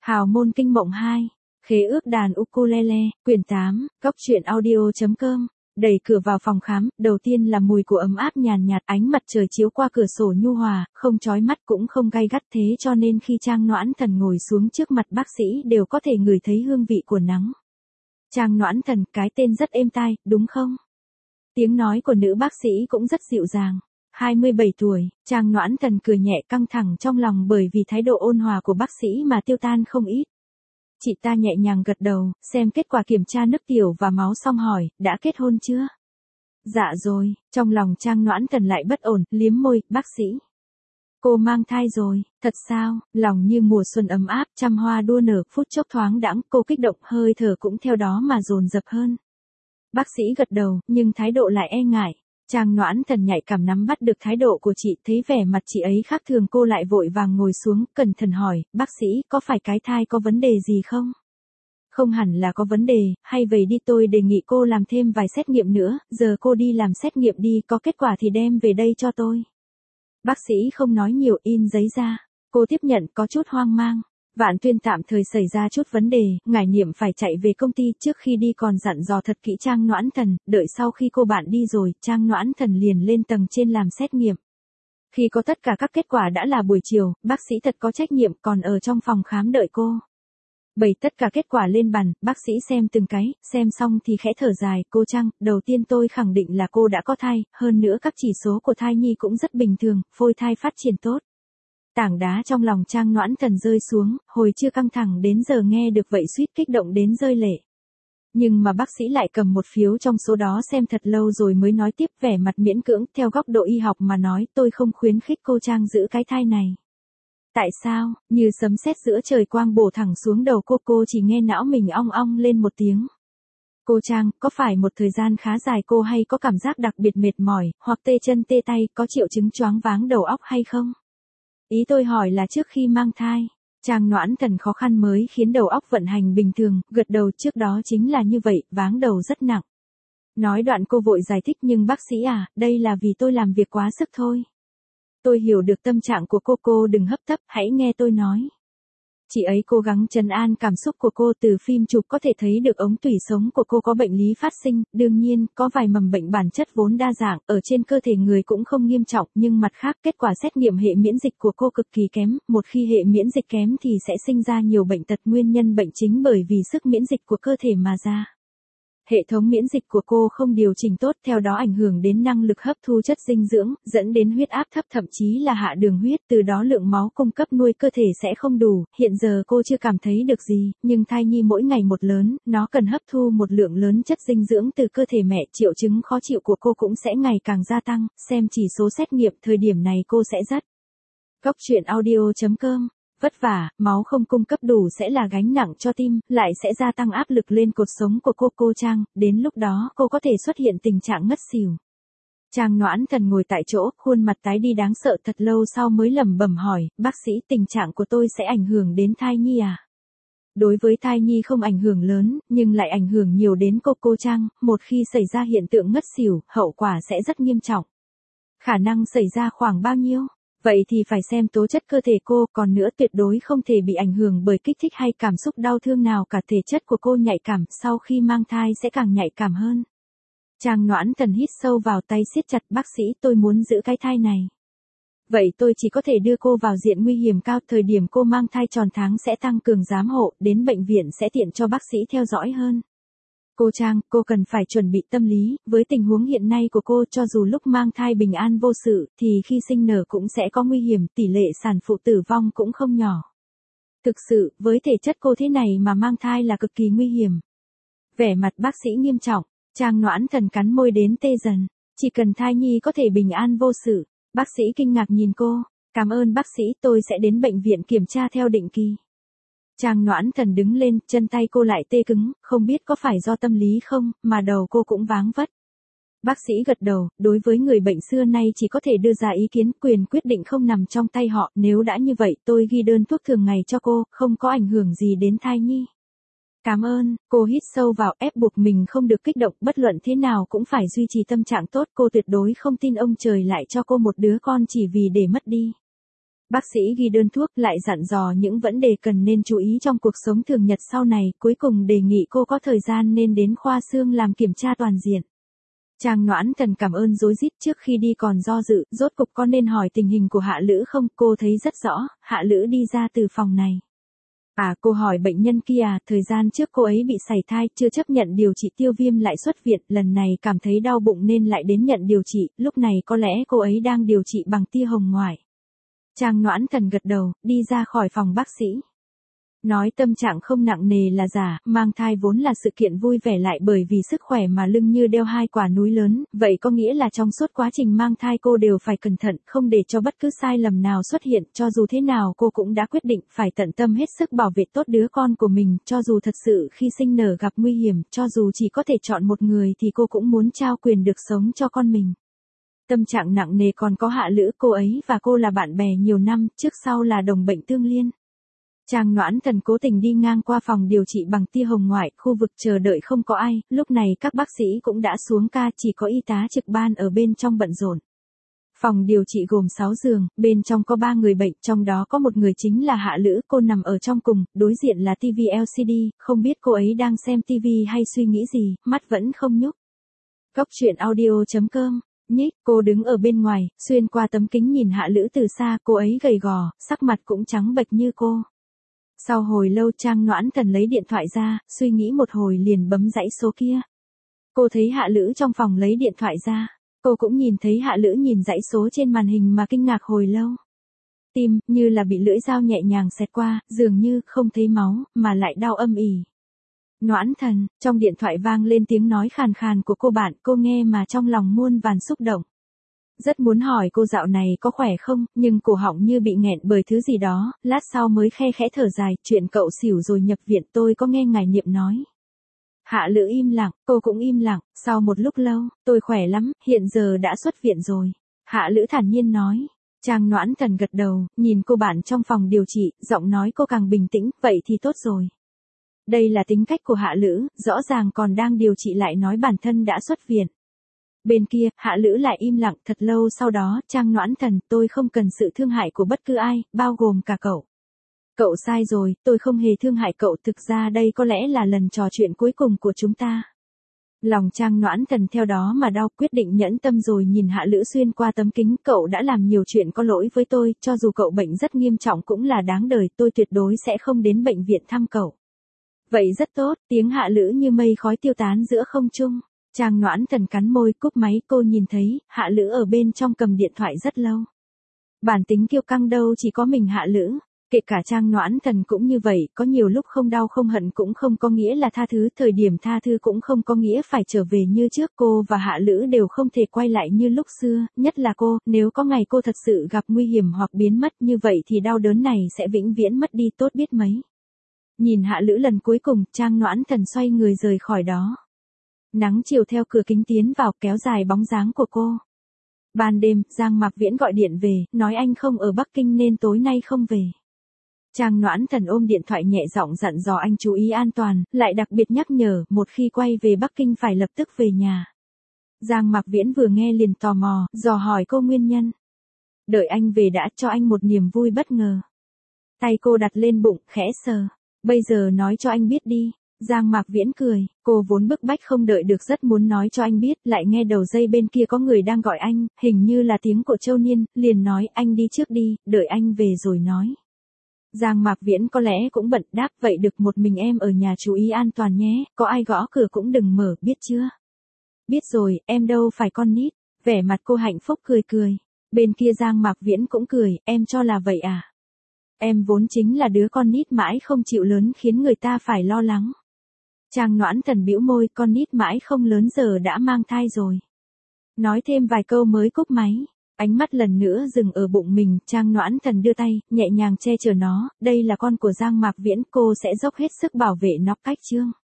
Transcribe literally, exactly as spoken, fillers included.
Hào môn kinh mộng hai, khế ước đàn ukulele, quyển tám, góc truyện audio.com. Đẩy cửa vào phòng khám, đầu tiên là mùi của ấm áp nhàn nhạt, ánh mặt trời chiếu qua cửa sổ nhu hòa, không chói mắt cũng không gay gắt, thế cho nên khi Trang Noãn Thần ngồi xuống trước mặt bác sĩ đều có thể ngửi thấy hương vị của nắng. Trang Noãn Thần, cái tên rất êm tai, đúng không? Tiếng nói của nữ bác sĩ cũng rất dịu dàng. hai mươi bảy tuổi, Trang Noãn Thần cười nhẹ, căng thẳng trong lòng bởi vì thái độ ôn hòa của bác sĩ mà tiêu tan không ít. Chị ta nhẹ nhàng gật đầu, xem kết quả kiểm tra nước tiểu và máu xong hỏi, đã kết hôn chưa? Dạ rồi, trong lòng Trang Noãn Thần lại bất ổn, liếm môi, bác sĩ. Cô mang thai rồi, thật sao? Lòng như mùa xuân ấm áp, trăm hoa đua nở, phút chốc thoáng đãng, cô kích động, hơi thở cũng theo đó mà dồn dập hơn. Bác sĩ gật đầu, nhưng thái độ lại e ngại. Trang Noãn Thần nhạy cảm nắm bắt được thái độ của chị, thấy vẻ mặt chị ấy khác thường, cô lại vội vàng ngồi xuống, cẩn thận hỏi, bác sĩ, có phải cái thai có vấn đề gì không? Không hẳn là có vấn đề, hay vậy đi, tôi đề nghị cô làm thêm vài xét nghiệm nữa, giờ cô đi làm xét nghiệm đi, có kết quả thì đem về đây cho tôi. Bác sĩ không nói nhiều, in giấy ra. Cô tiếp nhận, có chút hoang mang. Vạn Tuyên tạm thời xảy ra chút vấn đề, ngài Niệm phải chạy về công ty, trước khi đi còn dặn dò thật kỹ Trang Noãn Thần, đợi sau khi cô bạn đi rồi, Trang Noãn Thần liền lên tầng trên làm xét nghiệm. Khi có tất cả các kết quả đã là buổi chiều, bác sĩ thật có trách nhiệm còn ở trong phòng khám đợi cô. Bày tất cả kết quả lên bàn, bác sĩ xem từng cái, xem xong thì khẽ thở dài, cô Trang, đầu tiên tôi khẳng định là cô đã có thai, hơn nữa các chỉ số của thai nhi cũng rất bình thường, phôi thai phát triển tốt. Tảng đá trong lòng Trang Noãn Thần rơi xuống, hồi chưa căng thẳng đến giờ nghe được vậy suýt kích động đến rơi lệ. Nhưng mà bác sĩ lại cầm một phiếu trong số đó xem thật lâu rồi mới nói tiếp, vẻ mặt miễn cưỡng, theo góc độ y học mà nói, tôi không khuyến khích cô Trang giữ cái thai này. Tại sao? Như sấm sét giữa trời quang bổ thẳng xuống đầu cô, cô chỉ nghe não mình ong ong lên một tiếng. Cô Trang, có phải một thời gian khá dài cô hay có cảm giác đặc biệt mệt mỏi, hoặc tê chân tê tay, có triệu chứng choáng váng đầu óc hay không? Ý tôi hỏi là trước khi mang thai. Trang Noãn Thần khó khăn mới khiến đầu óc vận hành bình thường, gật đầu, trước đó chính là như vậy, váng đầu rất nặng. Nói đoạn cô vội giải thích, nhưng bác sĩ à, đây là vì tôi làm việc quá sức thôi. Tôi hiểu được tâm trạng của cô, cô đừng hấp tấp, hãy nghe tôi nói. Chị ấy cố gắng trấn an cảm xúc của cô, từ phim chụp có thể thấy được ống tủy sống của cô có bệnh lý phát sinh, đương nhiên, có vài mầm bệnh bản chất vốn đa dạng, ở trên cơ thể người cũng không nghiêm trọng, nhưng mặt khác, kết quả xét nghiệm hệ miễn dịch của cô cực kỳ kém, một khi hệ miễn dịch kém thì sẽ sinh ra nhiều bệnh tật, nguyên nhân bệnh chính bởi vì sức miễn dịch của cơ thể mà ra. Hệ thống miễn dịch của cô không điều chỉnh tốt, theo đó ảnh hưởng đến năng lực hấp thu chất dinh dưỡng, dẫn đến huyết áp thấp, thậm chí là hạ đường huyết, từ đó lượng máu cung cấp nuôi cơ thể sẽ không đủ. Hiện giờ cô chưa cảm thấy được gì, nhưng thai nhi mỗi ngày một lớn, nó cần hấp thu một lượng lớn chất dinh dưỡng từ cơ thể mẹ, triệu chứng khó chịu của cô cũng sẽ ngày càng gia tăng, xem chỉ số xét nghiệm, thời điểm này cô sẽ rất. Góc truyện audio.com. Vất vả, máu không cung cấp đủ sẽ là gánh nặng cho tim, lại sẽ gia tăng áp lực lên cột sống của cô. Cô Trang, đến lúc đó cô có thể xuất hiện tình trạng ngất xỉu. Trang Noãn Thần ngồi tại chỗ, khuôn mặt tái đi đáng sợ, thật lâu sau mới lẩm bẩm hỏi, bác sĩ, tình trạng của tôi sẽ ảnh hưởng đến thai nhi à? Đối với thai nhi không ảnh hưởng lớn, nhưng lại ảnh hưởng nhiều đến cô. Cô Trang, một khi xảy ra hiện tượng ngất xỉu, hậu quả sẽ rất nghiêm trọng. Khả năng xảy ra khoảng bao nhiêu? Vậy thì phải xem tố chất cơ thể cô, còn nữa tuyệt đối không thể bị ảnh hưởng bởi kích thích hay cảm xúc đau thương nào cả, thể chất của cô nhạy cảm, sau khi mang thai sẽ càng nhạy cảm hơn. Trang Noãn Thần hít sâu vào, tay siết chặt, bác sĩ, tôi muốn giữ cái thai này. Vậy tôi chỉ có thể đưa cô vào diện nguy hiểm cao, thời điểm cô mang thai tròn tháng sẽ tăng cường giám hộ, đến bệnh viện sẽ tiện cho bác sĩ theo dõi hơn. Cô Trang, cô cần phải chuẩn bị tâm lý, với tình huống hiện nay của cô, cho dù lúc mang thai bình an vô sự, thì khi sinh nở cũng sẽ có nguy hiểm, tỷ lệ sản phụ tử vong cũng không nhỏ. Thực sự, với thể chất cô thế này mà mang thai là cực kỳ nguy hiểm. Vẻ mặt bác sĩ nghiêm trọng, Trang Noãn Thần cắn môi đến tê dần, chỉ cần thai nhi có thể bình an vô sự. Bác sĩ kinh ngạc nhìn cô, cảm ơn bác sĩ, tôi sẽ đến bệnh viện kiểm tra theo định kỳ. Trang Noãn Thần đứng lên, chân tay cô lại tê cứng, không biết có phải do tâm lý không, mà đầu cô cũng váng vất. Bác sĩ gật đầu, đối với người bệnh xưa nay chỉ có thể đưa ra ý kiến, quyền quyết định không nằm trong tay họ, nếu đã như vậy tôi ghi đơn thuốc thường ngày cho cô, không có ảnh hưởng gì đến thai nhi. Cảm ơn, cô hít sâu vào, ép buộc mình không được kích động, bất luận thế nào cũng phải duy trì tâm trạng tốt, cô tuyệt đối không tin ông trời lại cho cô một đứa con chỉ vì để mất đi. Bác sĩ ghi đơn thuốc lại dặn dò những vấn đề cần nên chú ý trong cuộc sống thường nhật sau này, cuối cùng đề nghị cô có thời gian nên đến khoa xương làm kiểm tra toàn diện. Trang Noãn Thần cảm ơn rối rít, trước khi đi còn do dự, rốt cục có nên hỏi tình hình của Hạ Lữ không, cô thấy rất rõ, Hạ Lữ đi ra từ phòng này. À, cô hỏi bệnh nhân kia à, thời gian trước cô ấy bị sảy thai, chưa chấp nhận điều trị tiêu viêm lại xuất viện, lần này cảm thấy đau bụng nên lại đến nhận điều trị, lúc này có lẽ cô ấy đang điều trị bằng tia hồng ngoại. Trang Noãn Thần gật đầu, đi ra khỏi phòng bác sĩ. Nói tâm trạng không nặng nề là giả, mang thai vốn là sự kiện vui vẻ lại bởi vì sức khỏe mà lưng như đeo hai quả núi lớn, vậy có nghĩa là trong suốt quá trình mang thai cô đều phải cẩn thận, không để cho bất cứ sai lầm nào xuất hiện, cho dù thế nào cô cũng đã quyết định phải tận tâm hết sức bảo vệ tốt đứa con của mình, cho dù thật sự khi sinh nở gặp nguy hiểm, cho dù chỉ có thể chọn một người thì cô cũng muốn trao quyền được sống cho con mình. Tâm trạng nặng nề còn có Hạ Lữ, cô ấy và cô là bạn bè nhiều năm, trước sau là đồng bệnh tương liên. Trang Noãn Thần cố tình đi ngang qua phòng điều trị bằng tia hồng ngoại, khu vực chờ đợi không có ai, lúc này các bác sĩ cũng đã xuống ca, chỉ có y tá trực ban ở bên trong bận rộn. Phòng điều trị gồm sáu giường, bên trong có ba người bệnh, trong đó có một người chính là Hạ Lữ, cô nằm ở trong cùng, đối diện là tivi lờ xê đê, không biết cô ấy đang xem tivi hay suy nghĩ gì, mắt vẫn không nhúc. Cốc truyện audio chấm com Nhích, cô đứng ở bên ngoài, xuyên qua tấm kính nhìn Hạ Lữ từ xa, cô ấy gầy gò, sắc mặt cũng trắng bệch như cô. Sau hồi lâu Trang Noãn Thần lấy điện thoại ra, suy nghĩ một hồi liền bấm dãy số kia. Cô thấy Hạ Lữ trong phòng lấy điện thoại ra. Cô cũng nhìn thấy Hạ Lữ nhìn dãy số trên màn hình mà kinh ngạc hồi lâu. Tim, như là bị lưỡi dao nhẹ nhàng xẹt qua, dường như không thấy máu, mà lại đau âm ỉ. Noãn Thần, trong điện thoại vang lên tiếng nói khàn khàn của cô bạn, cô nghe mà trong lòng muôn vàn xúc động. Rất muốn hỏi cô dạo này có khỏe không, nhưng cổ họng như bị nghẹn bởi thứ gì đó, lát sau mới khe khẽ thở dài, chuyện cậu xỉu rồi nhập viện tôi có nghe ngài Niệm nói. Hạ Lữ im lặng, cô cũng im lặng, sau một lúc lâu, tôi khỏe lắm, hiện giờ đã xuất viện rồi. Hạ Lữ thản nhiên nói. Trang Noãn Thần gật đầu, nhìn cô bạn trong phòng điều trị, giọng nói cô càng bình tĩnh, vậy thì tốt rồi. Đây là tính cách của Hạ Lữ, rõ ràng còn đang điều trị lại nói bản thân đã xuất viện. Bên kia, Hạ Lữ lại im lặng, thật lâu sau đó, Trang Noãn Thần, tôi không cần sự thương hại của bất cứ ai, bao gồm cả cậu. Cậu sai rồi, tôi không hề thương hại cậu, thực ra đây có lẽ là lần trò chuyện cuối cùng của chúng ta. Lòng Trang Noãn Thần theo đó mà đau, quyết định nhẫn tâm rồi nhìn Hạ Lữ xuyên qua tấm kính, cậu đã làm nhiều chuyện có lỗi với tôi, cho dù cậu bệnh rất nghiêm trọng cũng là đáng đời, tôi tuyệt đối sẽ không đến bệnh viện thăm cậu. Vậy rất tốt, tiếng Hạ Lữ như mây khói tiêu tán giữa không trung. Trang Noãn Thần cắn môi, cúp máy, cô nhìn thấy, Hạ Lữ ở bên trong cầm điện thoại rất lâu. Bản tính kiêu căng đâu chỉ có mình Hạ Lữ, kể cả Trang Noãn Thần cũng như vậy, có nhiều lúc không đau không hận cũng không có nghĩa là tha thứ, thời điểm tha thứ cũng không có nghĩa phải trở về như trước, cô và Hạ Lữ đều không thể quay lại như lúc xưa, nhất là cô, nếu có ngày cô thật sự gặp nguy hiểm hoặc biến mất như vậy thì đau đớn này sẽ vĩnh viễn mất đi tốt biết mấy. Nhìn Hạ Lữ lần cuối cùng, Trang Noãn Thần xoay người rời khỏi đó. Nắng chiều theo cửa kính tiến vào, kéo dài bóng dáng của cô. Ban đêm, Giang Mạc Viễn gọi điện về, nói anh không ở Bắc Kinh nên tối nay không về. Trang Noãn Thần ôm điện thoại nhẹ giọng dặn dò anh chú ý an toàn, lại đặc biệt nhắc nhở, một khi quay về Bắc Kinh phải lập tức về nhà. Giang Mạc Viễn vừa nghe liền tò mò, dò hỏi cô nguyên nhân. Đợi anh về đã cho anh một niềm vui bất ngờ. Tay cô đặt lên bụng, khẽ sờ. Bây giờ nói cho anh biết đi. Giang Mạc Viễn cười, cô vốn bức bách không đợi được rất muốn nói cho anh biết, lại nghe đầu dây bên kia có người đang gọi anh, hình như là tiếng của Châu Niên, liền nói anh đi trước đi, đợi anh về rồi nói. Giang Mạc Viễn có lẽ cũng bận, đáp vậy được, một mình em ở nhà chú ý an toàn nhé, có ai gõ cửa cũng đừng mở, biết chưa? Biết rồi, em đâu phải con nít. Vẻ mặt cô hạnh phúc cười cười. Bên kia Giang Mạc Viễn cũng cười, em cho là vậy à? Em vốn chính là đứa con nít mãi không chịu lớn khiến người ta phải lo lắng. Trang Noãn Thần bĩu môi, con nít mãi không lớn giờ đã mang thai rồi. Nói thêm vài câu mới cúp máy. Ánh mắt lần nữa dừng ở bụng mình, Trang Noãn Thần đưa tay, nhẹ nhàng che chở nó, đây là con của Giang Mạc Viễn, cô sẽ dốc hết sức bảo vệ nó cách chương.